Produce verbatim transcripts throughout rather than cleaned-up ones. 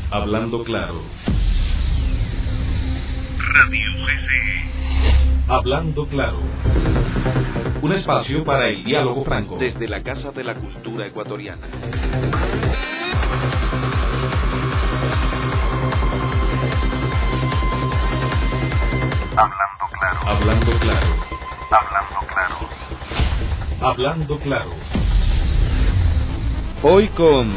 Hablando claro. Radio C C. Hablando claro. Un espacio para el diálogo franco. Desde la Casa de la Cultura Ecuatoriana. Hablando claro. Hablando claro. Hablando claro. Hablando claro. Hoy con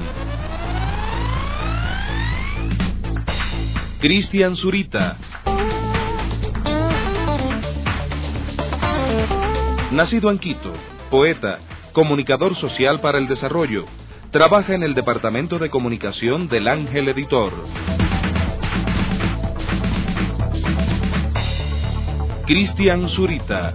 Cristian Zurita. Nacido en Quito, poeta, comunicador social para el desarrollo, trabaja en el Departamento de Comunicación del Ángel Editor. Cristian Zurita.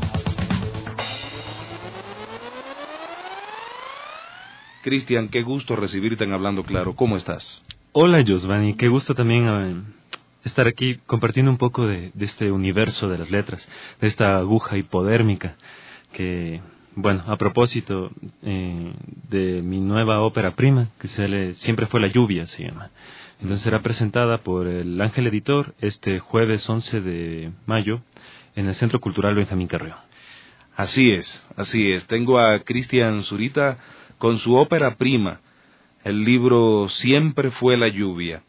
Cristian, qué gusto recibirte en Hablando Claro. ¿Cómo estás? Hola, Giovanni. Qué gusto también eh, estar aquí compartiendo un poco de, de este universo de las letras, de esta aguja hipodérmica que, bueno, a propósito eh, de mi nueva ópera prima, que se le, siempre fue La Lluvia, se llama. Entonces será presentada por el Ángel Editor este jueves once de mayo en el Centro Cultural Benjamín Carrión. Así es, así es. Tengo a Cristian Zurita con su ópera prima, el libro Siempre fue la lluvia.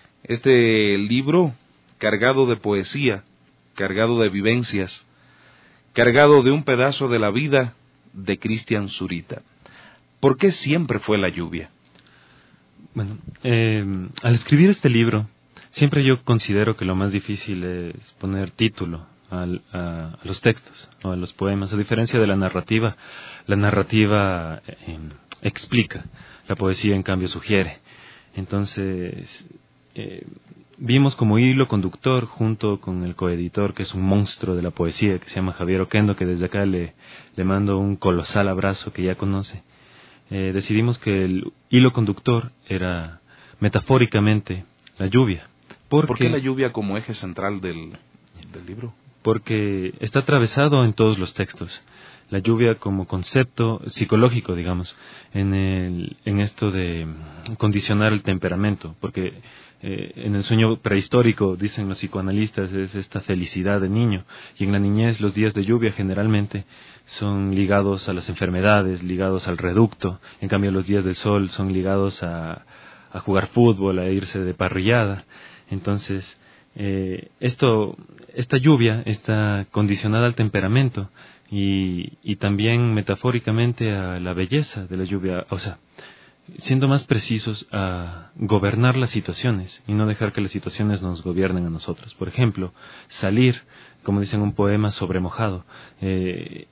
Este libro, cargado de poesía, cargado de vivencias, cargado de un pedazo de la vida de Cristian Zurita. ¿Por qué siempre fue la lluvia? Bueno, eh, al escribir este libro, siempre yo considero que lo más difícil es poner título al, a, a los textos, o a los poemas. A diferencia de la narrativa, la narrativa eh, explica, la poesía en cambio sugiere. Entonces, eh, vimos como hilo conductor, junto con el coeditor, que es un monstruo de la poesía, que se llama Javier Oquendo, que desde acá le, le mando un colosal abrazo que ya conoce. Eh, decidimos que el hilo conductor era metafóricamente la lluvia. Porque, ¿Por qué la lluvia como eje central del, del libro? Porque está atravesado en todos los textos. La lluvia como concepto psicológico, digamos, en, el, en esto de condicionar el temperamento, porque eh, en el sueño prehistórico, dicen los psicoanalistas, es esta felicidad de niño, y en la niñez los días de lluvia generalmente son ligados a las enfermedades, ligados al reducto, en cambio los días del sol son ligados a, a jugar fútbol, a irse de parrillada. Entonces, eh, esto, esta lluvia está condicionada al temperamento, Y, y también metafóricamente a la belleza de la lluvia, o sea, siendo más precisos, a gobernar las situaciones y no dejar que las situaciones nos gobiernen a nosotros. Por ejemplo, salir, como dicen un poema, sobre mojado, eh,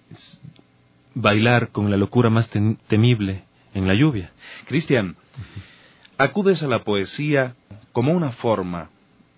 bailar con la locura más tem- temible en la lluvia. Cristian, acudes a la poesía como una forma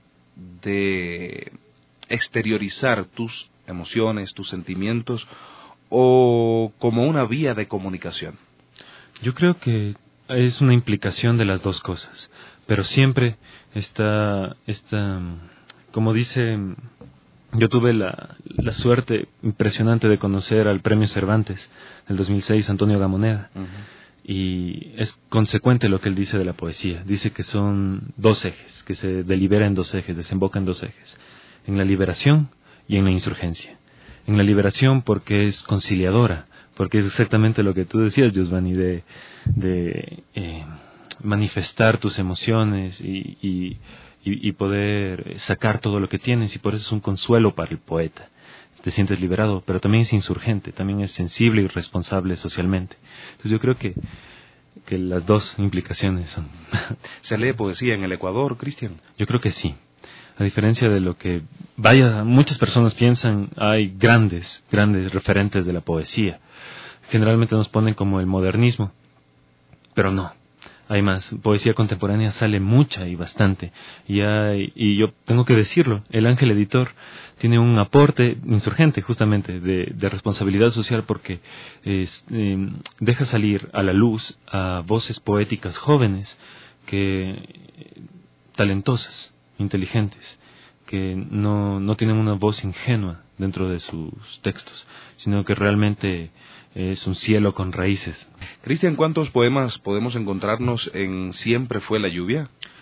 de exteriorizar tus emociones, tus sentimientos, o como una vía de comunicación. Yo creo que es una implicación de las dos cosas, pero siempre está, está como dice, yo tuve la, la suerte impresionante de conocer al Premio Cervantes del dos mil seis, Antonio Gamoneda, uh-huh. Y es consecuente lo que él dice de la poesía. Dice que son dos ejes, que se delibera en dos ejes, desemboca en dos ejes, en la liberación y en la insurgencia. En la liberación porque es conciliadora, porque es exactamente lo que tú decías, Giovanni, de, de eh, manifestar tus emociones y, y, y poder sacar todo lo que tienes, y por eso es un consuelo para el poeta. Te sientes liberado, pero también es insurgente, también es sensible y responsable socialmente. Entonces yo creo que, que las dos implicaciones son... ¿Se lee poesía en el Ecuador, Cristian? Yo creo que sí. A diferencia de lo que vaya, muchas personas piensan, hay grandes, grandes referentes de la poesía. Generalmente nos ponen como el modernismo, pero no. Hay más. Poesía contemporánea sale mucha y bastante. Y, hay, y yo tengo que decirlo, el Ángel Editor tiene un aporte insurgente justamente de, de responsabilidad social, porque es, eh, deja salir a la luz a voces poéticas jóvenes, que talentosas, inteligentes, que no, no tienen una voz ingenua dentro de sus textos, sino que realmente es un cielo con raíces. Cristian, ¿cuántos poemas podemos encontrarnos en Siempre fue la lluvia?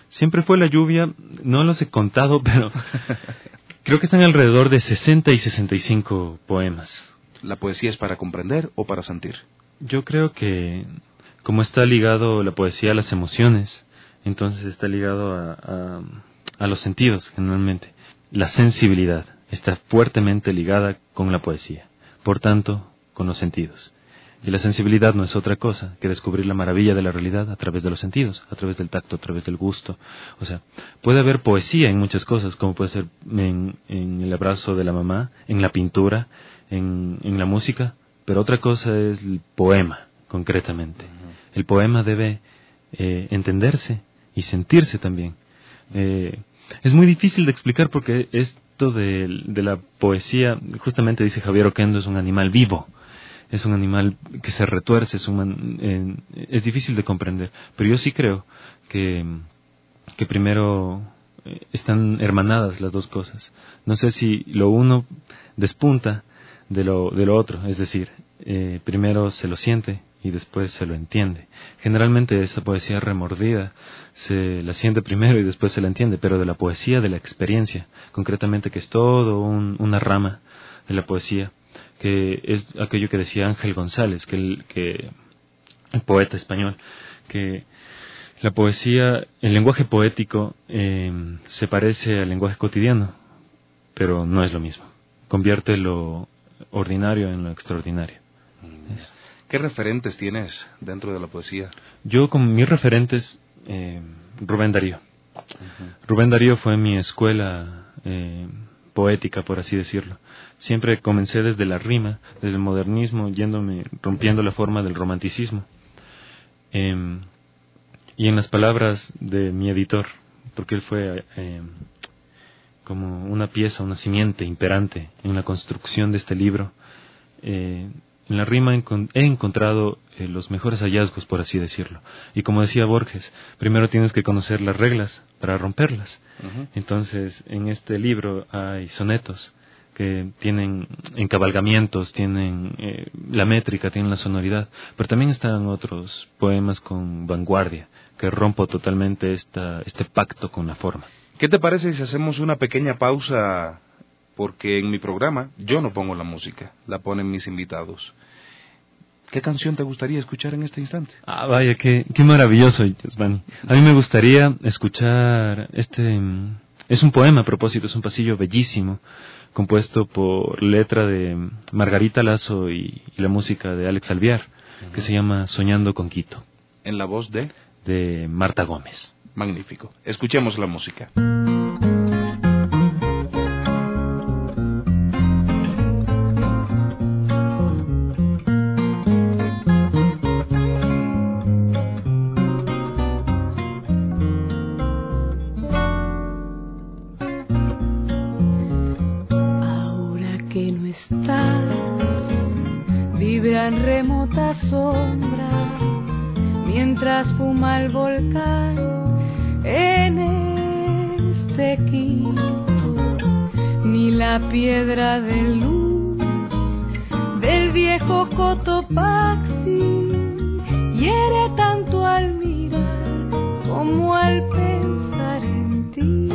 siempre fue la lluvia, no los he contado, pero creo que están alrededor de sesenta y sesenta y cinco poemas. ¿La poesía es para comprender o para sentir? Yo creo que como está ligado la poesía a las emociones, entonces está ligado a, a, a los sentidos generalmente. La sensibilidad está fuertemente ligada con la poesía, por tanto, con los sentidos. Y la sensibilidad no es otra cosa que descubrir la maravilla de la realidad a través de los sentidos, a través del tacto, a través del gusto. O sea, puede haber poesía en muchas cosas, como puede ser en, en el abrazo de la mamá, en la pintura, en, en la música, pero otra cosa es el poema, concretamente. Uh-huh. El poema debe eh, entenderse y sentirse también. Eh, es muy difícil de explicar porque esto de, de la poesía, justamente dice Javier Oquendo, es un animal vivo. Es un animal que se retuerce, es, un, eh, es difícil de comprender. Pero yo sí creo que, que primero eh, están hermanadas las dos cosas. No sé si lo uno despunta de lo, de lo otro, es decir, eh, primero se lo siente y después se lo entiende. Generalmente esa poesía remordida se la siente primero y después se la entiende, pero de la poesía de la experiencia, concretamente que es todo un, una rama de la poesía, que es aquello que decía Ángel González, que el, que el poeta español, que la poesía, el lenguaje poético eh, se parece al lenguaje cotidiano, pero no es lo mismo. Convierte lo ordinario en lo extraordinario. Eso. ¿Qué referentes tienes dentro de la poesía? Yo, como mis referentes, eh, Rubén Darío. Uh-huh. Rubén Darío fue mi escuela eh, poética, por así decirlo. Siempre comencé desde la rima, desde el modernismo, yéndome, rompiendo la forma del romanticismo. Eh, y en las palabras de mi editor, porque él fue eh, como una pieza, una simiente imperante en la construcción de este libro, eh, en la rima he encontrado eh, los mejores hallazgos, por así decirlo. Y como decía Borges, primero tienes que conocer las reglas para romperlas. Uh-huh. Entonces, en este libro hay sonetos que tienen encabalgamientos, tienen eh, la métrica, tienen la sonoridad, pero también están otros poemas con vanguardia, que rompo totalmente esta, este pacto con la forma. ¿Qué te parece si hacemos una pequeña pausa? Porque en mi programa yo no pongo la música, la ponen mis invitados. ¿Qué canción te gustaría escuchar en este instante? Ah, vaya, qué, qué maravilloso, Giovanni. A mí me gustaría escuchar este... Es un poema a propósito, es un pasillo bellísimo, compuesto por letra de Margarita Lazo y, y la música de Alex Alvear, uh-huh. que se llama Soñando con Quito. ¿En la voz de? De Marta Gómez. Magnífico. Escuchemos la música. Sombra mientras fuma el volcán en este Quito, ni la piedra de luz del viejo Cotopaxi hiere tanto al mirar como al pensar en ti.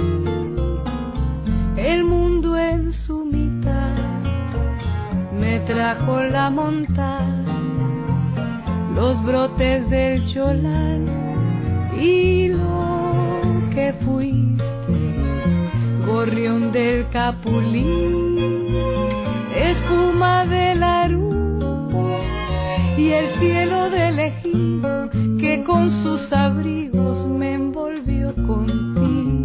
El mundo en su mitad me trajo la montaña, los brotes del Cholán y lo que fuiste, gorrión del Capulín, espuma del Arupo y el cielo del Ejido que con sus abrigos me envolvió contigo.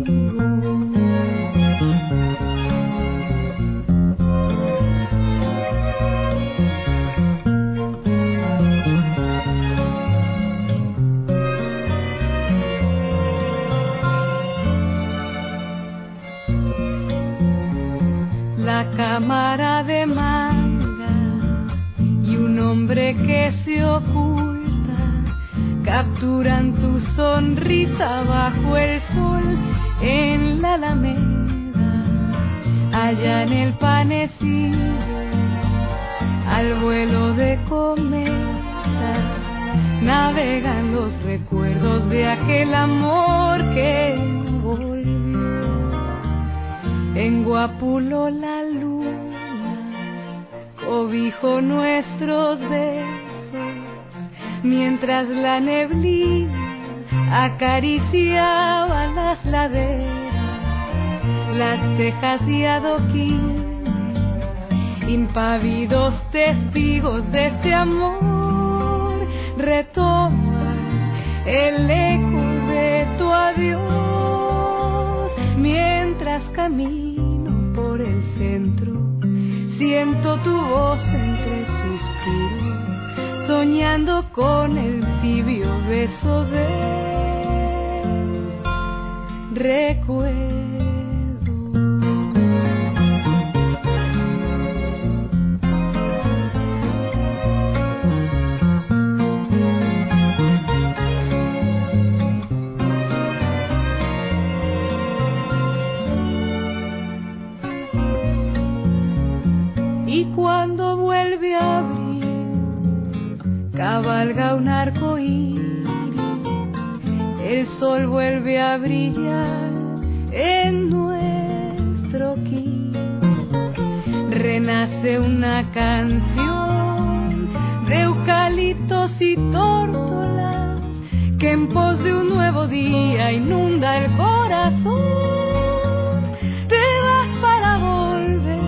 Cámara de manga y un hombre que se oculta capturan tu sonrisa bajo el sol en la Alameda, allá en el Panecillo, al vuelo de cometa navegan los recuerdos de aquel amor que En Guapulo la luna cobijo nuestros besos, mientras la neblina acariciaba las laderas, las cejas y adoquines, impávidos testigos de este amor. Retoma el eco de tu adiós, mientras camino por el centro, siento tu voz entre suspiros, soñando con el tibio beso del recuerdo. Y cuando vuelve a abrir, cabalga un arco iris, el sol vuelve a brillar en nuestro quid. Renace una canción de eucaliptos y tórtolas que en pos de un nuevo día inunda el corazón. Te vas para volver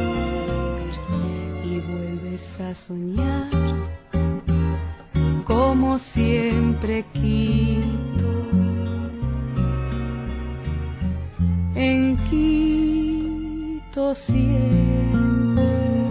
y vuelves a soñar como siempre Quito, en Quito siempre.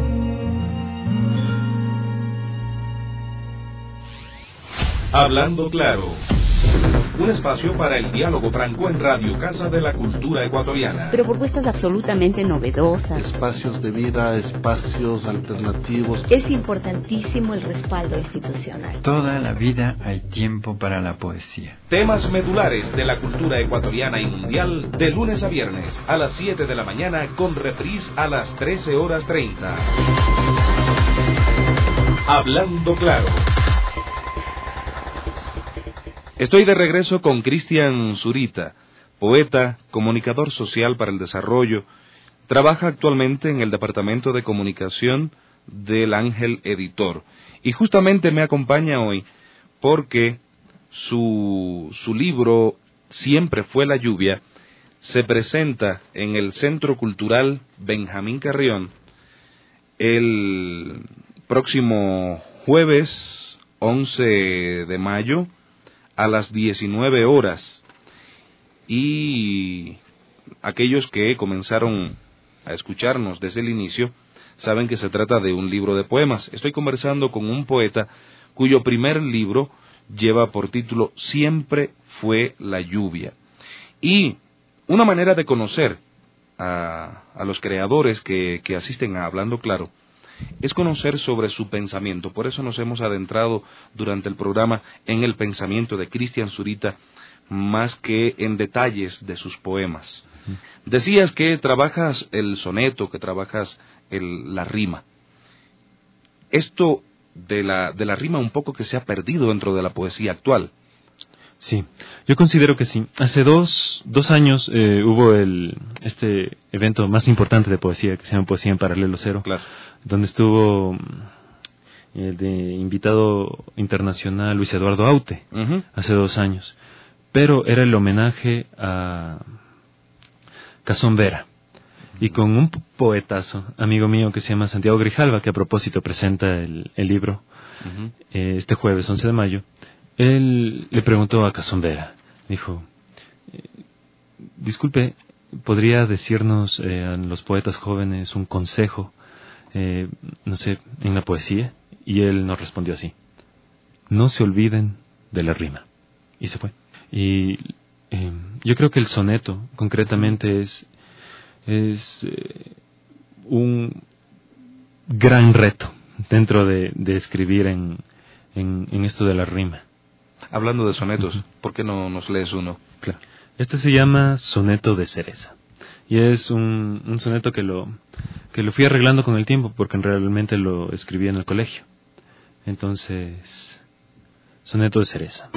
Hablando Claro, un espacio para el diálogo franco en Radio Casa de la Cultura Ecuatoriana. Pero propuestas absolutamente novedosas. Espacios de vida, espacios alternativos. Es importantísimo el respaldo institucional. Toda la vida hay tiempo para la poesía. Temas medulares de la cultura ecuatoriana y mundial de lunes a viernes a las siete de la mañana con reprise a las trece horas treinta. Hablando Claro. Estoy de regreso con Cristian Zurita, poeta, comunicador social para el desarrollo. Trabaja actualmente en el Departamento de Comunicación del Ángel Editor. Y justamente me acompaña hoy porque su, su libro Siempre fue la lluvia se presenta en el Centro Cultural Benjamín Carrión el próximo jueves once de mayo a las diecinueve horas, y aquellos que comenzaron a escucharnos desde el inicio saben que se trata de un libro de poemas. Estoy conversando con un poeta cuyo primer libro lleva por título Siempre fue la lluvia, y una manera de conocer a, a los creadores que, que asisten a Hablando Claro es conocer sobre su pensamiento. Por eso nos hemos adentrado durante el programa en el pensamiento de Cristian Zurita más que en detalles de sus poemas. Decías que trabajas el soneto, que trabajas el, la rima. Esto de la, de la rima un poco que se ha perdido dentro de la poesía actual. Sí, yo considero que sí. Hace dos, dos años eh, hubo el este evento más importante de poesía, que se llama Poesía en Paralelo Cero, Claro. donde estuvo eh, de invitado internacional Luis Eduardo Aute, Uh-huh. hace dos años. Pero era el homenaje a Cazón Vera, y con un poetazo, amigo mío, que se llama Santiago Grijalva, que a propósito presenta el, el libro Uh-huh. eh, este jueves once de mayo. Él le preguntó a Cazón Vera, dijo, eh, disculpe, ¿podría decirnos eh, a los poetas jóvenes un consejo, eh, no sé, en la poesía? Y él nos respondió así: no se olviden de la rima. Y se fue. Y eh, yo creo que el soneto, concretamente, es, es eh, un gran reto dentro de, de escribir en, en, en esto de la rima. Hablando de sonetos, uh-huh. ¿por qué no nos lees uno? Claro. Este se llama Soneto de Cereza. Y es un, un soneto que lo, que lo fui arreglando con el tiempo, porque realmente lo escribí en el colegio. Entonces, Soneto de Cereza.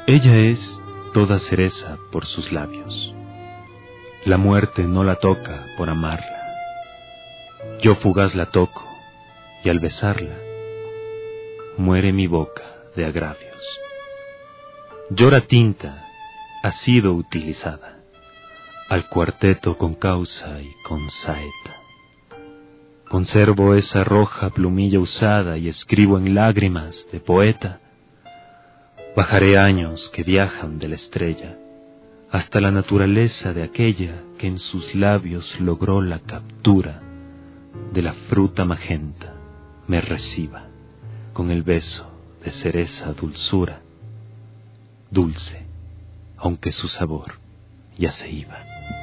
Ella es toda cereza por sus labios. La muerte no la toca por amarla. Yo fugaz la toco, y al besarla, muere mi boca de agravios. Llora tinta ha sido utilizada al cuarteto con causa y con saeta. Conservo esa roja plumilla usada y escribo en lágrimas de poeta. Bajaré años que viajan de la estrella hasta la naturaleza de aquella que en sus labios logró la captura de la fruta magenta, me reciba con el beso de cereza dulzura, dulce, aunque su sabor ya se iba.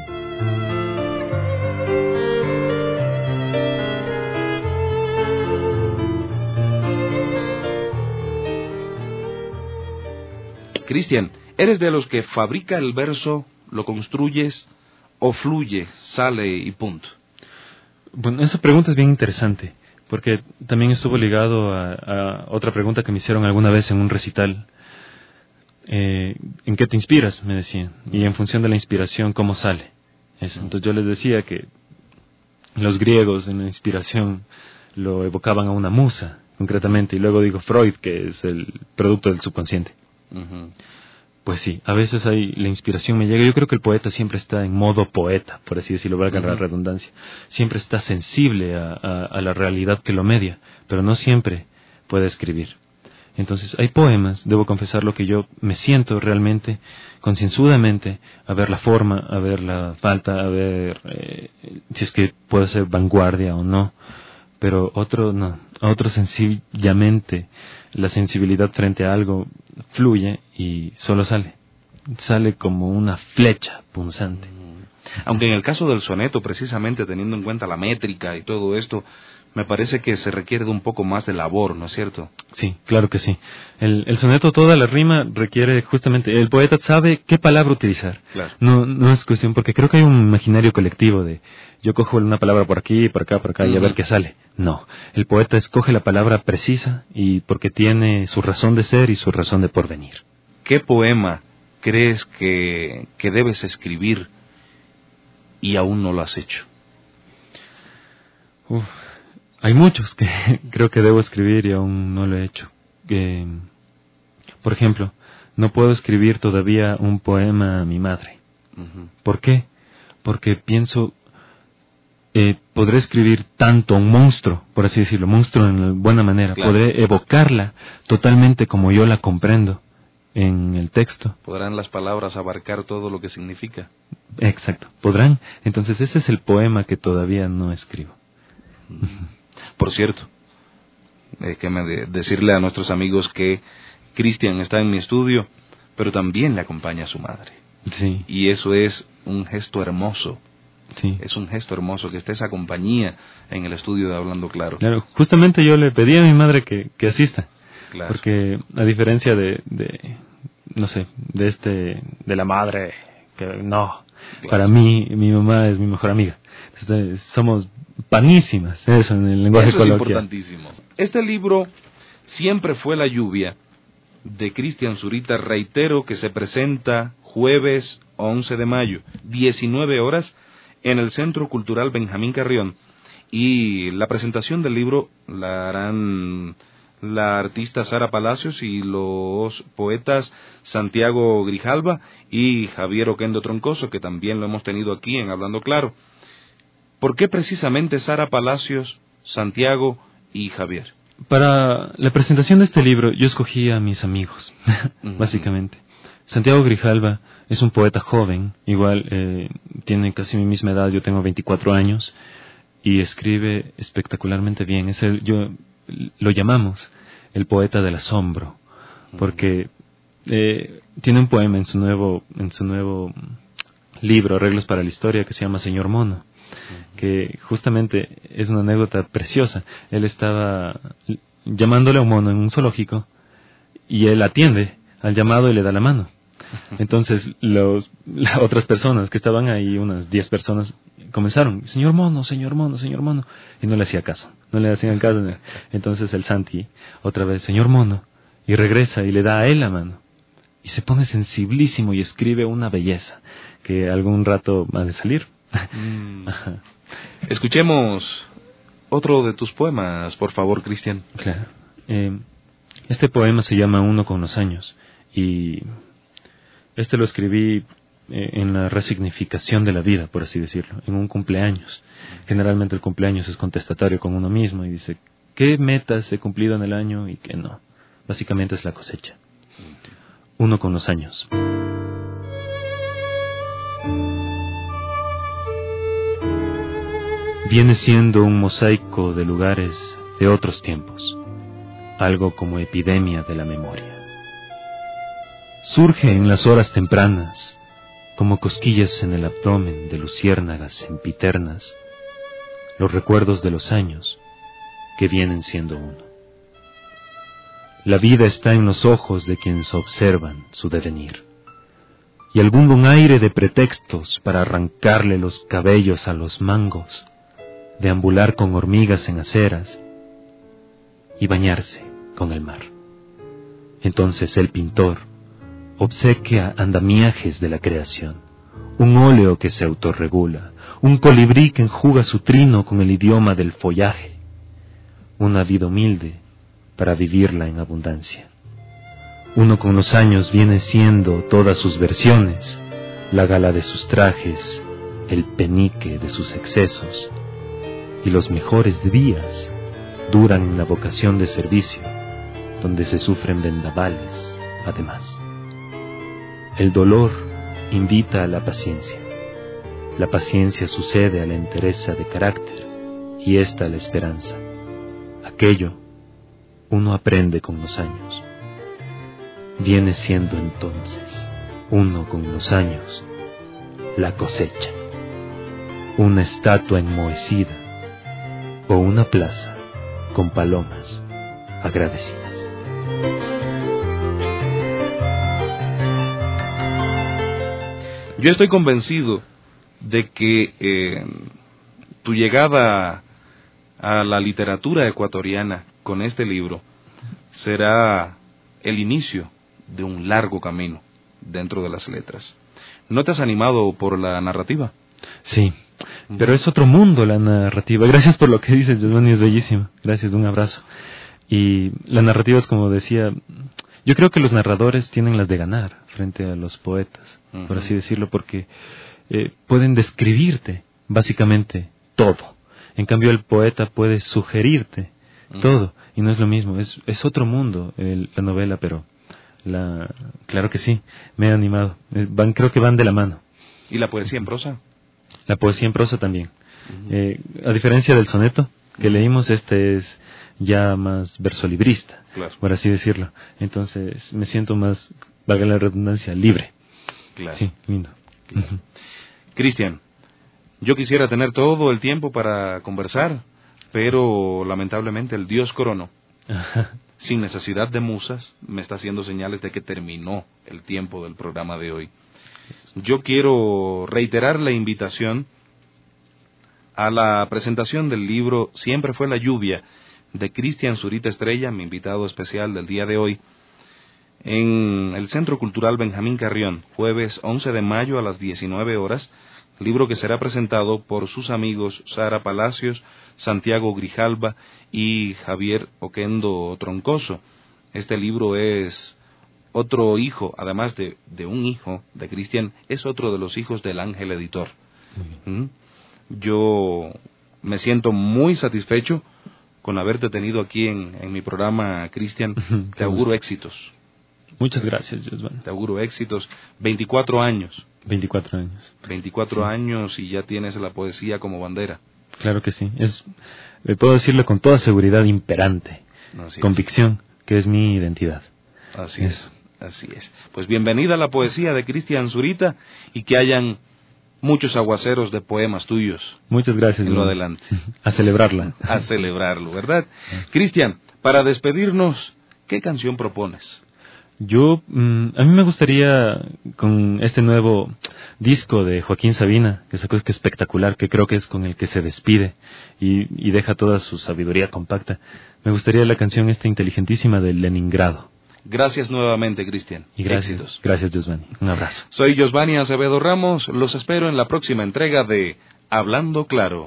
Cristian, ¿eres de los que fabrica el verso, lo construyes o fluye, sale y punto? Bueno, esa pregunta es bien interesante, porque también estuvo ligado a, a otra pregunta que me hicieron alguna vez en un recital. Eh, ¿En qué te inspiras? Me decían. Y en función de la inspiración, ¿cómo sale? Eso. Entonces yo les decía que los griegos en la inspiración lo evocaban a una musa, concretamente, y luego digo Freud, que es el producto del subconsciente. Uh-huh. Pues sí, a veces hay, la inspiración me llega. Yo creo que el poeta siempre está en modo poeta, por así decirlo, valga uh-huh. la redundancia. Siempre está sensible a, a, a la realidad que lo media, pero no siempre puede escribir. Entonces, hay poemas, debo confesar lo que yo me siento realmente, concienzudamente, a ver la forma, a ver la falta, a ver eh, si es que puede ser vanguardia o no. Pero otro no, a otro sencillamente la sensibilidad frente a algo fluye y solo sale, sale como una flecha punzante. Aunque en el caso del soneto, precisamente teniendo en cuenta la métrica y todo esto, me parece que se requiere de un poco más de labor, ¿no es cierto? Sí, claro que sí. El, el soneto, toda la rima requiere justamente, el poeta sabe qué palabra utilizar. Claro. No, no es cuestión, porque creo que hay un imaginario colectivo de, yo cojo una palabra por aquí, por acá, por acá, uh-huh. y a ver qué sale. No, el poeta escoge la palabra precisa y porque tiene su razón de ser y su razón de porvenir. ¿Qué poema crees que, que debes escribir y aún no lo has hecho? Uf. Hay muchos que creo que debo escribir y aún no lo he hecho. Eh, por ejemplo, no puedo escribir todavía un poema a mi madre. Uh-huh. ¿Por qué? Porque pienso, eh, podré escribir tanto a un monstruo, por así decirlo, monstruo en buena manera. Claro. Podré evocarla totalmente como yo la comprendo en el texto. ¿Podrán las palabras abarcar todo lo que significa? Exacto, podrán. Entonces ese es el poema que todavía no escribo. Uh-huh. Por cierto, eh, que me de decirle a nuestros amigos que Cristian está en mi estudio, pero también le acompaña a su madre. Sí. Y eso es un gesto hermoso. Sí. Es un gesto hermoso que esté esa compañía en el estudio de Hablando Claro. Claro, justamente yo le pedí a mi madre que, que asista. Claro. Porque a diferencia de, de, no sé, de este, de la madre, que no, claro. Para mí, mi mamá es mi mejor amiga. Entonces, somos panísimas, eso en el lenguaje eso coloquial. Es importantísimo. Este libro, Siempre fue la lluvia, de Cristian Zurita, reitero que se presenta jueves once de mayo, diecinueve horas, en el Centro Cultural Benjamín Carrión. Y la presentación del libro la harán la artista Sara Palacios y los poetas Santiago Grijalva y Javier Oquendo Troncoso, que también lo hemos tenido aquí en Hablando Claro. ¿Por qué precisamente Sara Palacios, Santiago y Javier? Para la presentación de este libro yo escogí a mis amigos, uh-huh. básicamente. Santiago Grijalva es un poeta joven, igual eh, tiene casi mi misma edad, yo tengo veinticuatro años, y escribe espectacularmente bien. Es el, yo lo llamamos el poeta del asombro, porque eh, tiene un poema en su nuevo, en su nuevo libro, Arreglos para la Historia, que se llama Señor Mono, que justamente es una anécdota preciosa. Él estaba llamándole a un mono en un zoológico y él atiende al llamado y le da la mano. Entonces los, las otras personas que estaban ahí, unas diez personas, comenzaron, señor mono, señor mono, señor mono, y no le hacía caso, no le hacían caso. Entonces el Santi, otra vez, señor mono, y regresa y le da a él la mano. y se pone sensiblísimo y escribe una belleza que algún rato va a salir. Mm. Escuchemos otro de tus poemas, por favor, Cristian. Claro. Eh, este poema se llama Uno con los años, y este lo escribí eh, en la resignificación de la vida, por así decirlo, en un cumpleaños. Generalmente el cumpleaños es contestatario con uno mismo y dice qué metas he cumplido en el año y qué no. Básicamente es la cosecha. Uno con los años. Viene siendo un mosaico de lugares de otros tiempos, algo como epidemia de la memoria. Surge en las horas tempranas, como cosquillas en el abdomen de luciérnagas sempiternas, los recuerdos de los años que vienen siendo uno. La vida está en los ojos de quienes observan su devenir, y algún un aire de pretextos para arrancarle los cabellos a los mangos, deambular con hormigas en aceras y bañarse con el mar. Entonces el pintor obsequia andamiajes de la creación, un óleo que se autorregula, un colibrí que enjuga su trino con el idioma del follaje, una vida humilde para vivirla en abundancia. Uno con los años viene siendo todas sus versiones, la gala de sus trajes, el penique de sus excesos, y los mejores días duran en la vocación de servicio, donde se sufren vendavales, además. El dolor invita a la paciencia, la paciencia sucede a la entereza de carácter, y esta a la esperanza. Aquello uno aprende con los años. Viene siendo entonces, uno con los años, la cosecha, una estatua enmohecida o una plaza con palomas agradecidas. Yo estoy convencido de que eh, tu llegada a la literatura ecuatoriana con este libro será el inicio de un largo camino dentro de las letras. ¿No te has animado por la narrativa? Sí, pero es otro mundo la narrativa. Gracias por lo que dices, Giovanni, es bellísimo. Gracias, un abrazo. Y la narrativa es como decía, yo creo que los narradores tienen las de ganar frente a los poetas, uh-huh. por así decirlo, porque eh, pueden describirte básicamente todo. En cambio el poeta puede sugerirte uh-huh. todo, y no es lo mismo, es, es otro mundo el, la novela, pero la, claro que sí, me he animado. Eh, van, creo que van de la mano. ¿Y la poesía en prosa? La poesía en prosa también. Uh-huh. Eh, a diferencia del soneto que uh-huh. leímos, este es ya más versolibrista, claro. por así decirlo. Entonces me siento más, valga la redundancia, libre. Claro. Sí, lindo. Claro. Uh-huh. Cristian, yo quisiera tener todo el tiempo para conversar, pero lamentablemente el dios Crono, uh-huh. sin necesidad de musas, me está haciendo señales de que terminó el tiempo del programa de hoy. Yo quiero reiterar la invitación a la presentación del libro Siempre fue la lluvia, de Cristian Zurita Estrella, mi invitado especial del día de hoy, en el Centro Cultural Benjamín Carrión, jueves once de mayo a las diecinueve horas, libro que será presentado por sus amigos Sara Palacios, Santiago Grijalba y Javier Oquendo Troncoso. Este libro es otro hijo, además de, de un hijo de Cristian, es otro de los hijos del Ángel Editor. ¿Mm? Yo me siento muy satisfecho con haberte tenido aquí en, en mi programa, Cristian. Te auguro éxitos. Muchas gracias, Giovanni. Te auguro éxitos. veinticuatro años. veinticuatro años. veinticuatro sí. años y ya tienes la poesía como bandera. Claro que sí. Es, puedo decirlo con toda seguridad imperante. Así convicción, es. Que es mi identidad. Así es. es. Así es. Pues bienvenida a la poesía de Cristian Zurita y que hayan muchos aguaceros de poemas tuyos. Muchas gracias. En lo adelante. A celebrarla. A celebrarlo, ¿verdad? Cristian, para despedirnos, ¿qué canción propones? Yo, mmm, a mí me gustaría, con este nuevo disco de Joaquín Sabina, que sacó, que es espectacular, que creo que es con el que se despide y, y deja toda su sabiduría compacta, me gustaría la canción esta inteligentísima de Leningrado. Gracias nuevamente, Cristian. Y gracias, Éxitos. gracias, Giovanni. Un abrazo. Soy Giovanni Acevedo Ramos. Los espero en la próxima entrega de Hablando Claro.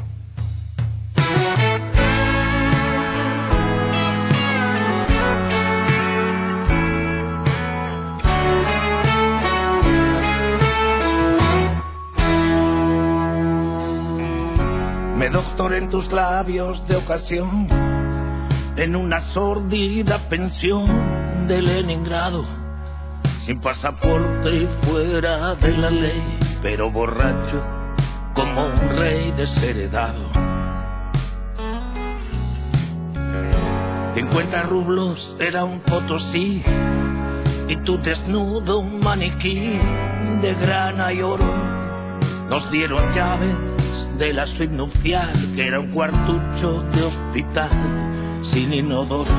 Me doctoré en tus labios de ocasión, en una sordida pensión de Leningrado, sin pasaporte y fuera de la ley, pero borracho como un rey desheredado. Cincuenta rublos era un potosí y tu desnudo un maniquí de grana y oro. Nos dieron llaves de la suite nupcial, que era un cuartucho de hospital sin inodoro.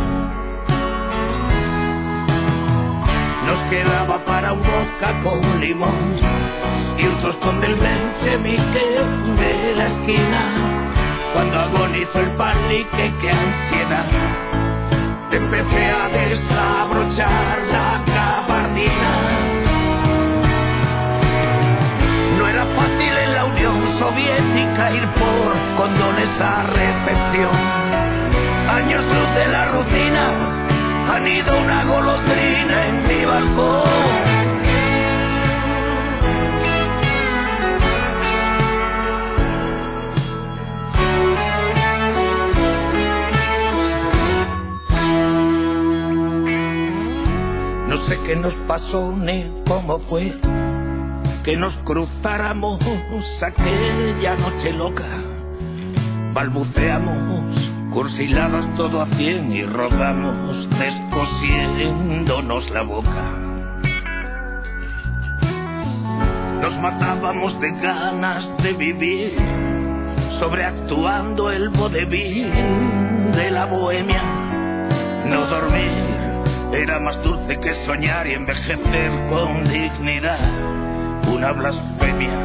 Nos quedaba para un vodka con limón y un tostón del Belchemique de la esquina. Cuando agonizó el palique, qué ansiedad, te empecé a desabrochar la gabardina. No era fácil en la Unión Soviética ir por condones a recepción. Años luz de la rutina, han ido una golondrina en mi balcón. No sé qué nos pasó ni cómo fue que nos cruzáramos aquella noche loca. Balbuceamos cursiladas todo a cien y rogamos descosiéndonos la boca. Nos matábamos de ganas de vivir, sobreactuando el vodevil de la bohemia. No dormir era más dulce que soñar y envejecer con dignidad, una blasfemia.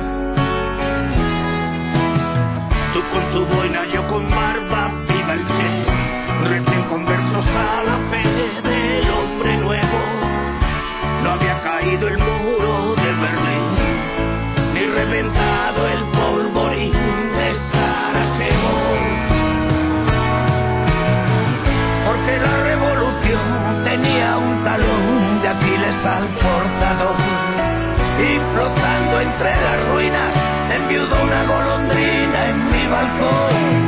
Tú con tu boina, yo con barba, viva el Che, recién conversos a la fe del hombre nuevo. No había caído el muro de Berlín, ni reventado el polvorín de Sarajevo. Porque la revolución tenía un talón de Aquiles al portador, y flotando entre las ruinas enviudó una golondrina en mi balcón.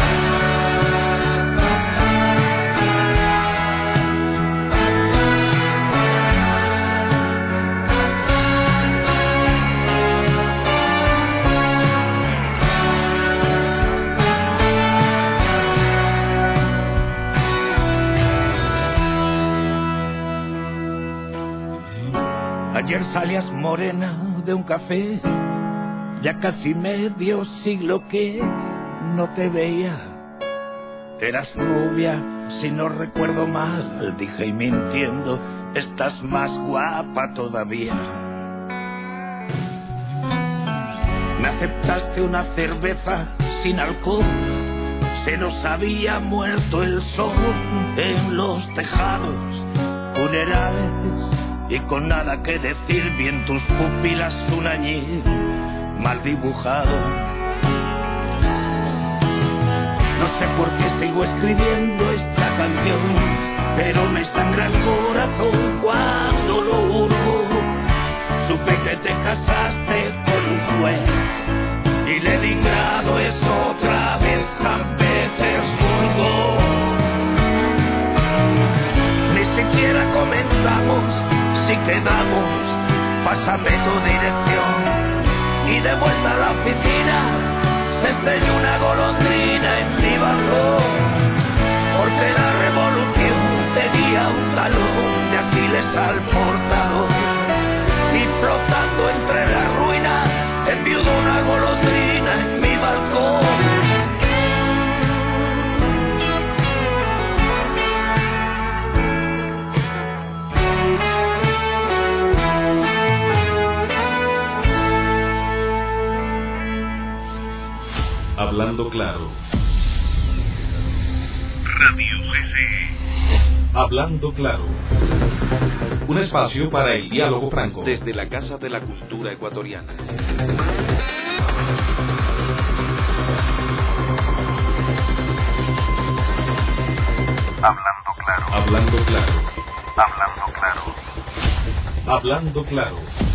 Ayer salías morena de un café, ya casi medio siglo que no te veía. Eras rubia, si no recuerdo mal, dije y mintiendo, estás más guapa todavía. Me aceptaste una cerveza sin alcohol, se nos había muerto el sol en los tejados, funerales y con nada que decir, vi en tus pupilas un añil mal dibujado. No sé por qué sigo escribiendo esta canción, pero me sangra el corazón cuando lo uno. Supe que te casaste con un juez y Leningrado es otra vez San Petersburgo. Ni siquiera comenzamos si quedamos, pásame tu dirección. Y de vuelta a la oficina se estrelló una golondrina en mi balcón. Porque la revolución tenía un talón de Aquiles al portador, y flotando entre las ruinas enviudó una golondrina en mi balcón. Hablando Claro. Radio G C. Hablando Claro. Un espacio para el diálogo franco. Desde la Casa de la Cultura Ecuatoriana. Hablando claro. Hablando claro. Hablando claro. Hablando claro.